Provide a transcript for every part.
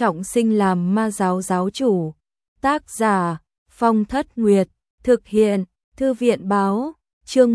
trọng sinh làm ma giáo giáo chủ. Tác giả Phong Thất Nguyệt, thực hiện Thư viện báo, chương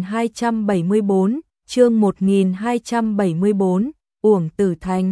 1274, chương 1274, Uổng Tử Thành.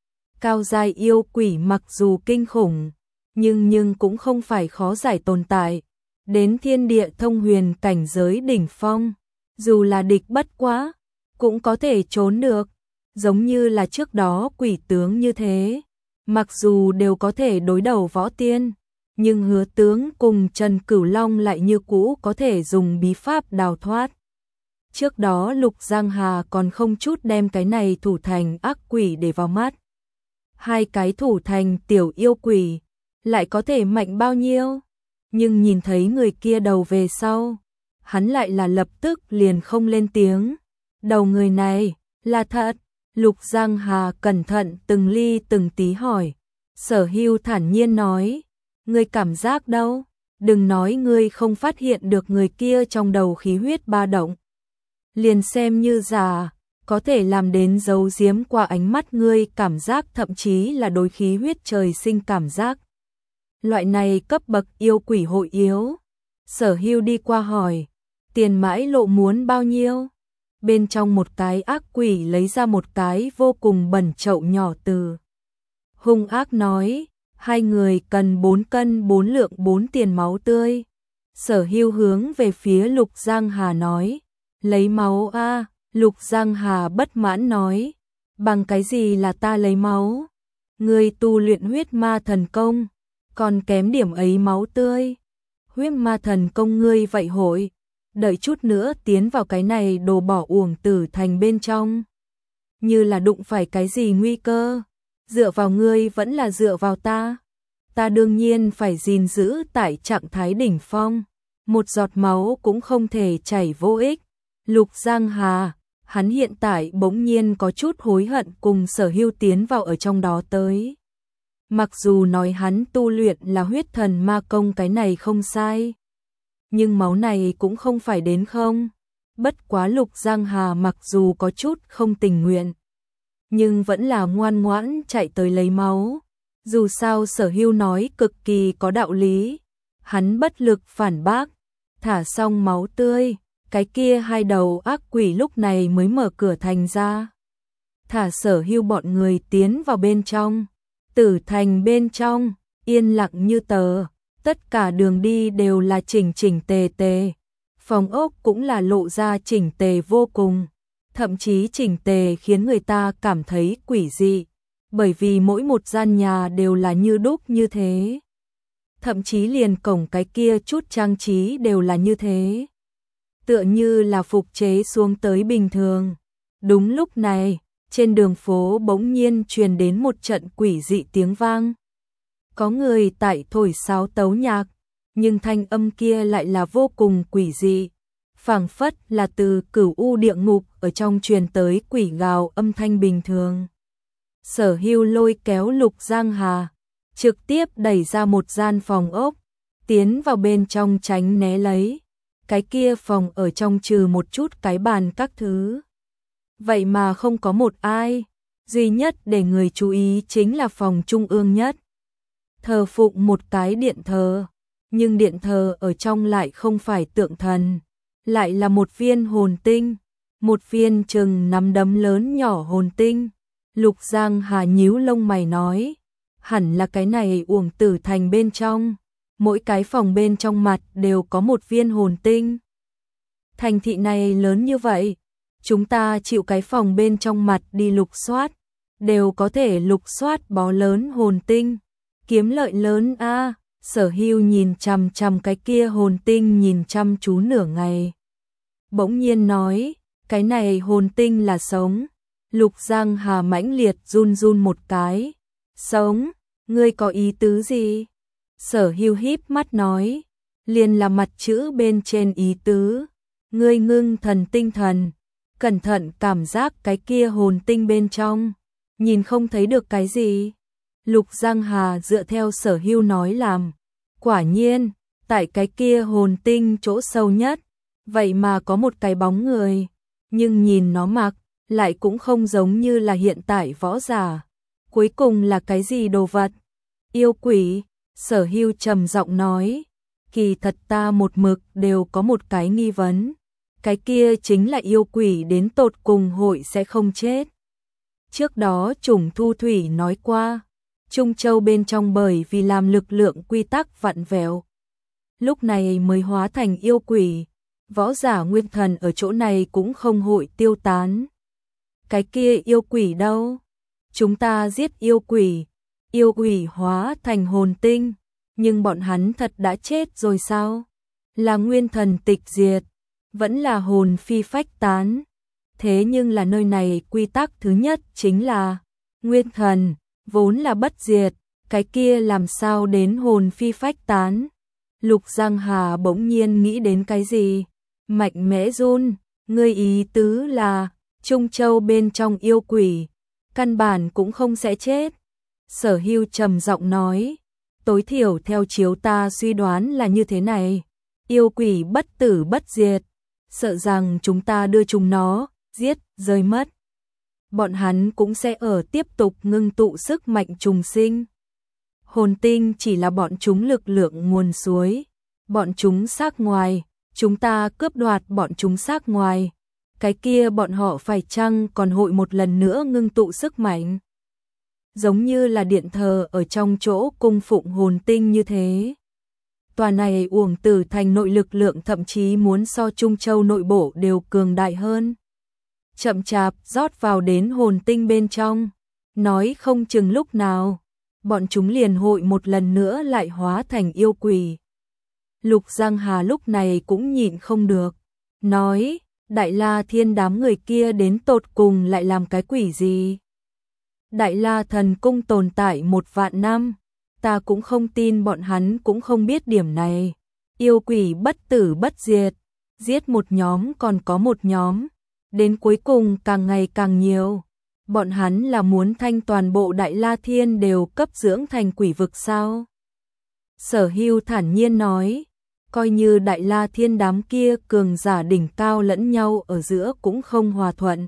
Cao giai yêu quỷ mặc dù kinh khủng, nhưng cũng không phải khó giải tồn tại. Đến thiên địa thông huyền cảnh giới đỉnh phong, dù là địch bất quá, cũng có thể trốn được, giống như là trước đó quỷ tướng như thế. Mặc dù đều có thể đối đầu võ tiên, nhưng Hứa tướng cùng Trần Cửu Long lại như cũ có thể dùng bí pháp đào thoát. Trước đó Lục Giang Hà còn không chút đem cái này thủ thành ác quỷ để vào mắt. Hai cái thủ thành tiểu yêu quỷ, lại có thể mạnh bao nhiêu? Nhưng nhìn thấy người kia đầu về sau, hắn lại là lập tức liền không lên tiếng. Đầu người này, là thật. Lục Giang Hà cẩn thận từng ly từng tí hỏi. Sở Hưu thản nhiên nói, ngươi cảm giác đâu? Đừng nói ngươi không phát hiện được người kia trong đầu khí huyết ba động. Liền xem như giả, có thể làm đến giấu giếm qua ánh mắt ngươi cảm giác, thậm chí là đối khí huyết trời sinh cảm giác. Loại này cấp bậc yêu quỷ hội yếu. Sở Hưu đi qua hỏi, tiền mãi lộ muốn bao nhiêu? Bên trong một cái ác quỷ lấy ra một cái vô cùng bẩn chậu nhỏ từ. Hung ác nói, hai người cần 4 cân 4 lượng 4 tiền máu tươi. Sở Hưu hướng về phía Lục Giang Hà nói, lấy máu a. Lục Giang Hà bất mãn nói, bằng cái gì là ta lấy máu? Ngươi tu luyện huyết ma thần công, còn kém điểm ấy máu tươi. Huyết ma thần công ngươi vậy hội, đợi chút nữa tiến vào cái này đồ bỏ Uổng Tử Thành bên trong. Như là đụng phải cái gì nguy cơ, dựa vào ngươi vẫn là dựa vào ta. Ta đương nhiên phải gìn giữ tại trạng thái đỉnh phong, một giọt máu cũng không thể chảy vô ích. Lục Giang Hà, hắn hiện tại bỗng nhiên có chút hối hận cùng Sở Hưu tiến vào ở trong đó tới. Mặc dù nói hắn tu luyện là huyết thần ma công cái này không sai, nhưng máu này cũng không phải đến không. Bất quá Lục Giang Hà mặc dù có chút không tình nguyện, nhưng vẫn là ngoan ngoãn chạy tới lấy máu. Dù sao Sở Hưu nói cực kỳ có đạo lý, hắn bất lực phản bác. Thả xong máu tươi, cái kia hai đầu ác quỷ lúc này mới mở cửa thành ra. Thả Sở Hưu bọn người tiến vào bên trong. Tử thành bên trong, yên lặng như tờ, tất cả đường đi đều là chỉnh chỉnh tề tề. Phòng ốc cũng là lộ ra chỉnh tề vô cùng, thậm chí chỉnh tề khiến người ta cảm thấy quỷ dị, bởi vì mỗi một gian nhà đều là như đúc như thế. Thậm chí liền cổng cái kia chút trang trí đều là như thế, tựa như là phục chế xuống tới bình thường. Đúng lúc này, trên đường phố bỗng nhiên truyền đến một trận quỷ dị tiếng vang. Có người tại thổi sáo tấu nhạc, nhưng thanh âm kia lại là vô cùng quỷ dị, phảng phất là từ Cửu U địa ngục ở trong truyền tới quỷ gào âm thanh bình thường. Sở Hưu lôi kéo Lục Giang Hà, trực tiếp đẩy ra một gian phòng ốc, tiến vào bên trong tránh né lấy. Cái kia phòng ở trong trừ một chút cái bàn các thứ, vậy mà không có một ai. Duy nhất để người chú ý chính là phòng trung ương nhất, thờ phụng một cái điện thờ, nhưng điện thờ ở trong lại không phải tượng thần, lại là một viên hồn tinh, một viên chừng nắm đấm lớn nhỏ hồn tinh. Lục Giang Hà nhíu lông mày nói, hẳn là cái này Uổng Tử Thành bên trong, mỗi cái phòng bên trong mặt đều có một viên hồn tinh. Thành thị này lớn như vậy, chúng ta chịu cái phòng bên trong mặt đi lục soát, đều có thể lục soát bó lớn hồn tinh, kiếm lợi lớn a. Sở Hưu nhìn chằm chằm cái kia hồn tinh nhìn chăm chú nửa ngày, bỗng nhiên nói, cái này hồn tinh là sống. Lục Giang Hà mãnh liệt run run một cái, sống, ngươi có ý tứ gì? Sở Hưu híp mắt nói, liền là mặt chữ bên trên ý tứ. Ngươi ngưng thần tinh thần, cẩn thận cảm giác cái kia hồn tinh bên trong, nhìn không thấy được cái gì. Lục Giang Hà dựa theo Sở Hưu nói làm, quả nhiên, tại cái kia hồn tinh chỗ sâu nhất, vậy mà có một cái bóng người, nhưng nhìn nó mặc, lại cũng không giống như là hiện tại võ giả. Cuối cùng là cái gì đồ vật? Yêu quỷ, Sở Hưu trầm giọng nói. Kỳ thật ta một mực đều có một cái nghi vấn. Cái kia chính là yêu quỷ đến tột cùng hội sẽ không chết. Trước đó Trùng Thu Thủy nói qua, Trung Châu bên trong bởi vì làm lực lượng quy tắc vặn vẹo, lúc này mới hóa thành yêu quỷ, võ giả nguyên thần ở chỗ này cũng không hội tiêu tán. Cái kia yêu quỷ đâu? Chúng ta giết yêu quỷ hóa thành hồn tinh, nhưng bọn hắn thật đã chết rồi sao? Là nguyên thần tịch diệt, vẫn là hồn phi phách tán. Thế nhưng là nơi này quy tắc thứ nhất chính là nguyên thần, vốn là bất diệt, cái kia làm sao đến hồn phi phách tán? Lục Giang Hà bỗng nhiên nghĩ đến cái gì? Mạnh mẽ run, ngươi ý tứ là Trung Châu bên trong yêu quỷ, căn bản cũng không sẽ chết. Sở Hưu trầm giọng nói, tối thiểu theo chiếu ta suy đoán là như thế này, yêu quỷ bất tử bất diệt, sợ rằng chúng ta đưa chúng nó giết rơi mất, bọn hắn cũng sẽ ở tiếp tục ngưng tụ sức mạnh trùng sinh. Hồn tinh chỉ là bọn chúng lực lượng nguồn suối, bọn chúng xác ngoài, chúng ta cướp đoạt bọn chúng xác ngoài, cái kia bọn họ phải chăng còn hội một lần nữa ngưng tụ sức mạnh, giống như là điện thờ ở trong chỗ cung phụng hồn tinh như thế. Tòa này Uổng Tử Thành nội lực lượng thậm chí muốn so Trung Châu nội bộ đều cường đại hơn. Chậm chạp rót vào đến hồn tinh bên trong, nói không chừng lúc nào, bọn chúng liền hội một lần nữa lại hóa thành yêu quỷ. Lục Giang Hà lúc này cũng nhịn không được, nói, Đại La Thiên đám người kia đến tột cùng lại làm cái quỷ gì? Đại La Thần Cung tồn tại 1 vạn năm, ta cũng không tin bọn hắn cũng không biết điểm này. Yêu quỷ bất tử bất diệt, giết một nhóm còn có một nhóm, đến cuối cùng càng ngày càng nhiều. Bọn hắn là muốn thanh toàn bộ Đại La Thiên đều cấp dưỡng thành quỷ vực sao? Sở Hưu thản nhiên nói, coi như Đại La Thiên đám kia cường giả đỉnh cao lẫn nhau ở giữa cũng không hòa thuận.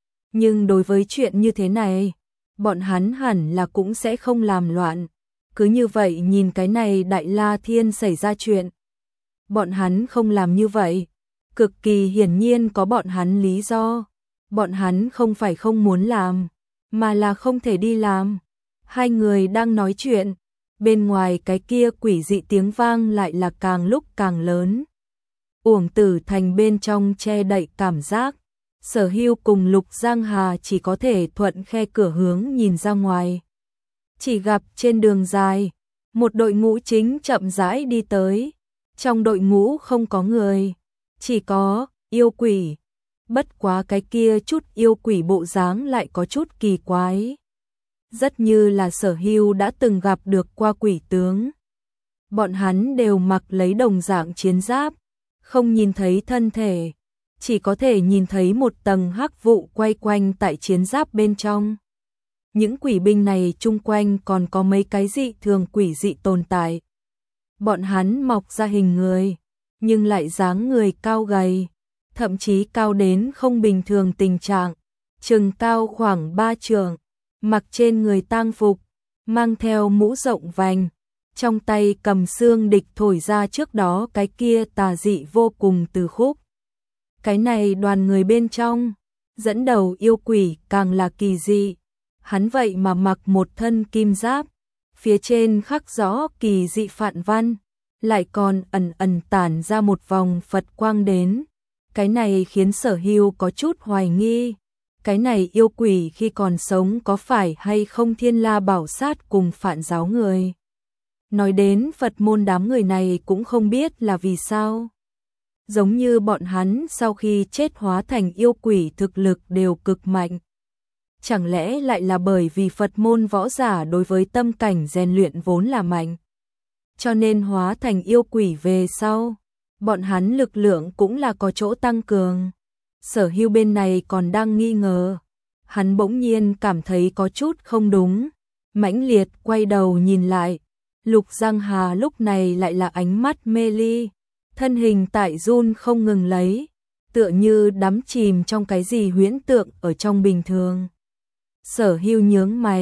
Nhưng đối với chuyện như thế này, bọn hắn hẳn là cũng sẽ không làm loạn. Cứ như vậy nhìn cái này Đại La Thiên xảy ra chuyện. Bọn hắn không làm như vậy, cực kỳ hiển nhiên có bọn hắn lý do. Bọn hắn không phải không muốn làm, mà là không thể đi làm. Hai người đang nói chuyện, bên ngoài cái kia quỷ dị tiếng vang lại là càng lúc càng lớn. Uổng Tử Thành bên trong che đậy cảm giác, Sở Hưu cùng Lục Giang Hà chỉ có thể thuận khe cửa hướng nhìn ra ngoài. Chỉ gặp trên đường dài, một đội ngũ chính chậm rãi đi tới, trong đội ngũ không có người, chỉ có yêu quỷ. Bất quá cái kia chút yêu quỷ bộ dáng lại có chút kỳ quái. Rất như là Sở Hưu đã từng gặp được qua quỷ tướng. Bọn hắn đều mặc lấy đồng dạng chiến giáp, không nhìn thấy thân thể, chỉ có thể nhìn thấy một tầng hắc vụ quay quanh tại chiến giáp bên trong. Những quỷ binh này chung quanh còn có mấy cái dị thường quỷ dị tồn tại. Bọn hắn mọc ra hình người, nhưng lại dáng người cao gầy, thậm chí cao đến không bình thường tình trạng, chừng cao khoảng 3 trượng, mặc trên người tang phục, mang theo mũ rộng vành, trong tay cầm xương địch thổi ra trước đó cái kia tà dị vô cùng từ khúc. Cái này đoàn người bên trong, dẫn đầu yêu quỷ càng là kỳ dị, hắn vậy mà mặc một thân kim giáp, phía trên khắc rõ kỳ dị phạn văn, lại còn ẩn ẩn tản ra một vòng Phật quang đến. Cái này khiến Sở Hưu có chút hoài nghi, cái này yêu quỷ khi còn sống có phải hay không Thiên La Bảo Sát cùng Phạn giáo người. Nói đến Phật môn đám người này cũng không biết là vì sao. Giống như bọn hắn sau khi chết hóa thành yêu quỷ thực lực đều cực mạnh. Chẳng lẽ lại là bởi vì Phật môn võ giả đối với tâm cảnh rèn luyện vốn là mạnh, cho nên hóa thành yêu quỷ về sau, bọn hắn lực lượng cũng là có chỗ tăng cường. Sở Hưu bên này còn đang nghi ngờ, hắn bỗng nhiên cảm thấy có chút không đúng, mãnh liệt quay đầu nhìn lại, Lục Giang Hà lúc này lại là ánh mắt mê ly, thân hình tại run không ngừng lấy, tựa như đắm chìm trong cái gì huyễn tượng ở trong bình thường. Sở Hưu nhướng mày,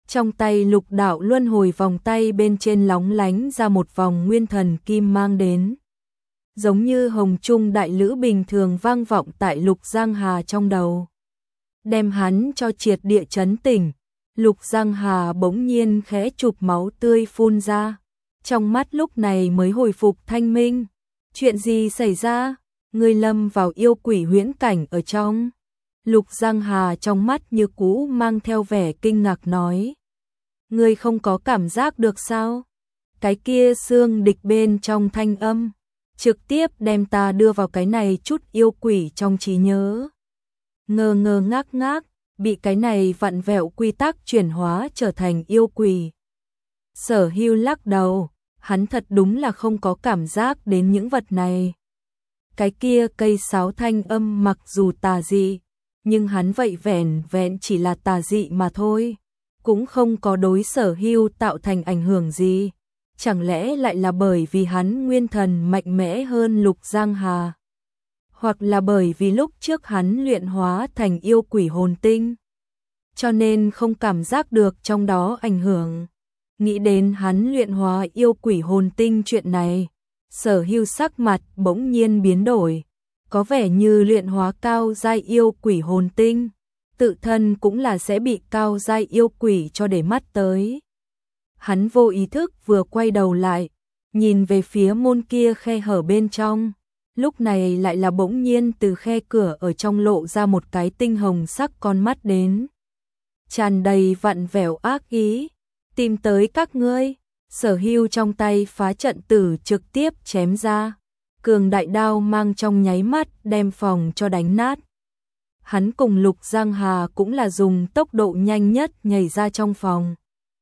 Trong tay Lục Đạo luân hồi vòng tay bên trên lóng lánh ra một vòng nguyên thần kim mang đến. Giống như hồng trung đại lữ bình thường vang vọng tại Lục Giang Hà trong đầu. Đem hắn cho triệt địa chấn tỉnh. Lục Giang Hà bỗng nhiên khẽ chụp máu tươi phun ra. Trong mắt lúc này mới hồi phục thanh minh. Chuyện gì xảy ra? Ngươi lâm vào yêu quỷ huyễn cảnh ở trong. Lục Giang Hà trong mắt như cũ mang theo vẻ kinh ngạc nói. Ngươi không có cảm giác được sao? Cái kia xương địch bên trong thanh âm. Trực tiếp đem ta đưa vào cái này chút yêu quỷ trong trí nhớ. Ngơ ngơ ngác ngác, bị cái này vặn vẹo quy tắc chuyển hóa trở thành yêu quỷ. Sở Hưu lắc đầu, hắn thật đúng là không có cảm giác đến những vật này. Cái kia cây sáo thanh âm mặc dù tà dị, nhưng hắn vậy vẻn vẹn chỉ là tà dị mà thôi, cũng không có đối Sở Hưu tạo thành ảnh hưởng gì. Chẳng lẽ lại là bởi vì hắn nguyên thần mạnh mẽ hơn Lục Giang Hà? Hoặc là bởi vì lúc trước hắn luyện hóa thành yêu quỷ hồn tinh, cho nên không cảm giác được trong đó ảnh hưởng. Nghĩ đến hắn luyện hóa yêu quỷ hồn tinh chuyện này, Sở Hưu sắc mặt bỗng nhiên biến đổi, có vẻ như luyện hóa cao giai yêu quỷ hồn tinh, tự thân cũng là sẽ bị cao giai yêu quỷ cho để mắt tới. Hắn vô ý thức vừa quay đầu lại, nhìn về phía môn kia khe hở bên trong, lúc này lại là bỗng nhiên từ khe cửa ở trong lộ ra một cái tinh hồng sắc con mắt đến. Tràn đầy vặn vẹo ác ý, tìm tới các ngươi. Sở Hưu trong tay phá trận tử trực tiếp chém ra, cường đại đao mang trong nháy mắt đem phòng cho đánh nát. Hắn cùng Lục Giang Hà cũng là dùng tốc độ nhanh nhất nhảy ra trong phòng.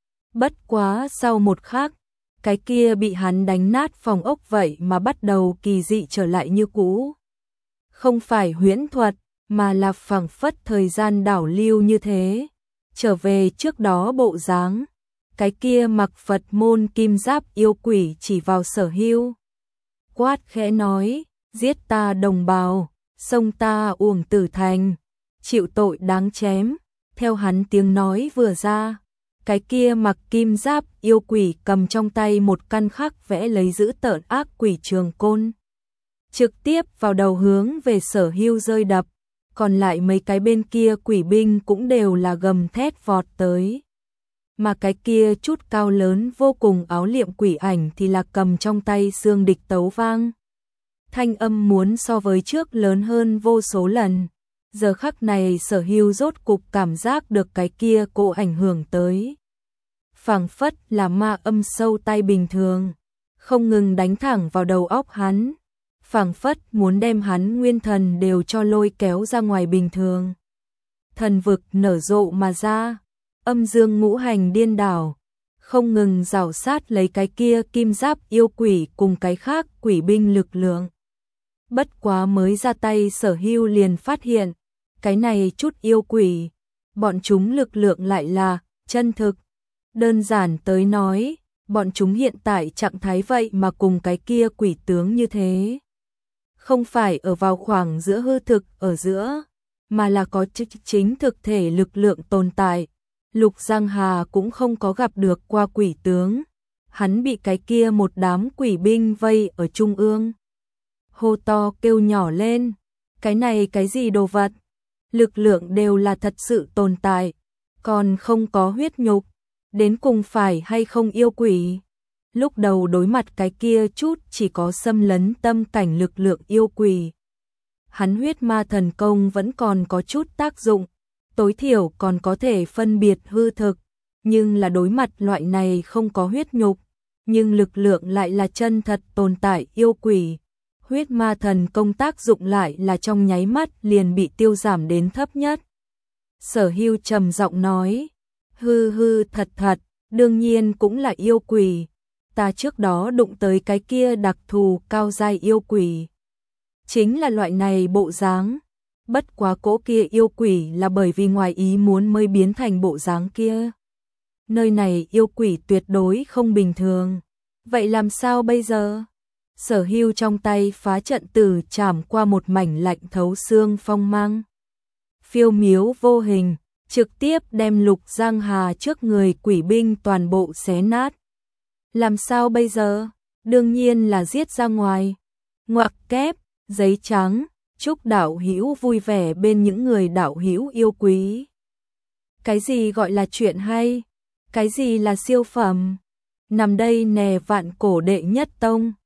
Bất quá sau một khắc, cái kia bị hắn đánh nát phòng ốc vậy mà bắt đầu kỳ dị trở lại như cũ. Không phải huyễn thuật, mà là phảng phất thời gian đảo lưu như thế, trở về trước đó bộ dáng. Cái kia mặc Phật môn kim giáp yêu quỷ chỉ vào Sở Hưu, quát khẽ nói, giết ta đồng bào, xông ta uổng tử thành, chịu tội đáng chém. Theo hắn tiếng nói vừa ra, cái kia mặc kim giáp yêu quỷ cầm trong tay một căn khắc vẽ lấy dữ tợn ác quỷ trường côn, trực tiếp vào đầu hướng về Sở Hưu rơi đập. Còn lại mấy cái bên kia quỷ binh cũng đều là gầm thét vọt tới. Mà cái kia chút cao lớn vô cùng áo liệm quỷ ảnh thì là cầm trong tay xương địch tấu vang. Thanh âm muốn so với trước lớn hơn vô số lần. Giờ khắc này Sở Hưu rốt cục cảm giác được cái kia cô ảnh hưởng tới. Phảng phất là ma âm sâu tay bình thường, không ngừng đánh thẳng vào đầu óc hắn. Phảng phất muốn đem hắn nguyên thần đều cho lôi kéo ra ngoài bình thường. Thần vực nở rộ mà ra, âm dương ngũ hành điên đảo, không ngừng rào sát lấy cái kia kim giáp yêu quỷ cùng cái khác quỷ binh lực lượng. Bất quá mới ra tay Sở Hưu liền phát hiện, cái này chút yêu quỷ, bọn chúng lực lượng lại là chân thực. Đơn giản tới nói, bọn chúng hiện tại trạng thái vậy mà cùng cái kia quỷ tướng như thế. Không phải ở vào khoảng giữa hư thực ở giữa, mà là có chính thực thể lực lượng tồn tại. Lục Giang Hà cũng không có gặp được qua quỷ tướng, hắn bị cái kia một đám quỷ binh vây ở trung ương. Hô to kêu nhỏ lên, cái này cái gì đồ vật, lực lượng đều là thật sự tồn tại, còn không có huyết nhục, đến cùng phải hay không yêu quỷ. Lúc đầu đối mặt cái kia chút chỉ có xâm lấn tâm cảnh lực lượng yêu quỷ, hắn huyết ma thần công vẫn còn có chút tác dụng, tối thiểu còn có thể phân biệt hư thực, nhưng là đối mặt loại này không có huyết nhục, nhưng lực lượng lại là chân thật tồn tại yêu quỷ. Huyết ma thần công tác dụng lại là trong nháy mắt liền bị tiêu giảm đến thấp nhất. Sở Hưu trầm giọng nói, hư hư thật thật, đương nhiên cũng là yêu quỷ. Ta trước đó đụng tới cái kia đặc thù cao giai yêu quỷ, chính là loại này bộ dáng. Bất quá cỗ kia yêu quỷ là bởi vì ngoài ý muốn mới biến thành bộ dáng kia. Nơi này yêu quỷ tuyệt đối không bình thường. Vậy làm sao bây giờ? Sở Hưu trong tay phá trận tử chảm qua một mảnh lạnh thấu xương phong mang. Phiêu miếu vô hình, trực tiếp đem Lục Giang Hà trước người quỷ binh toàn bộ xé nát. Làm sao bây giờ? Đương nhiên là giết ra ngoài. Ngoặc kép, giấy trắng, chúc đạo hữu vui vẻ bên những người đạo hữu yêu quý. Cái gì gọi là chuyện hay? Cái gì là siêu phẩm? Nằm đây nè vạn cổ đệ nhất tông.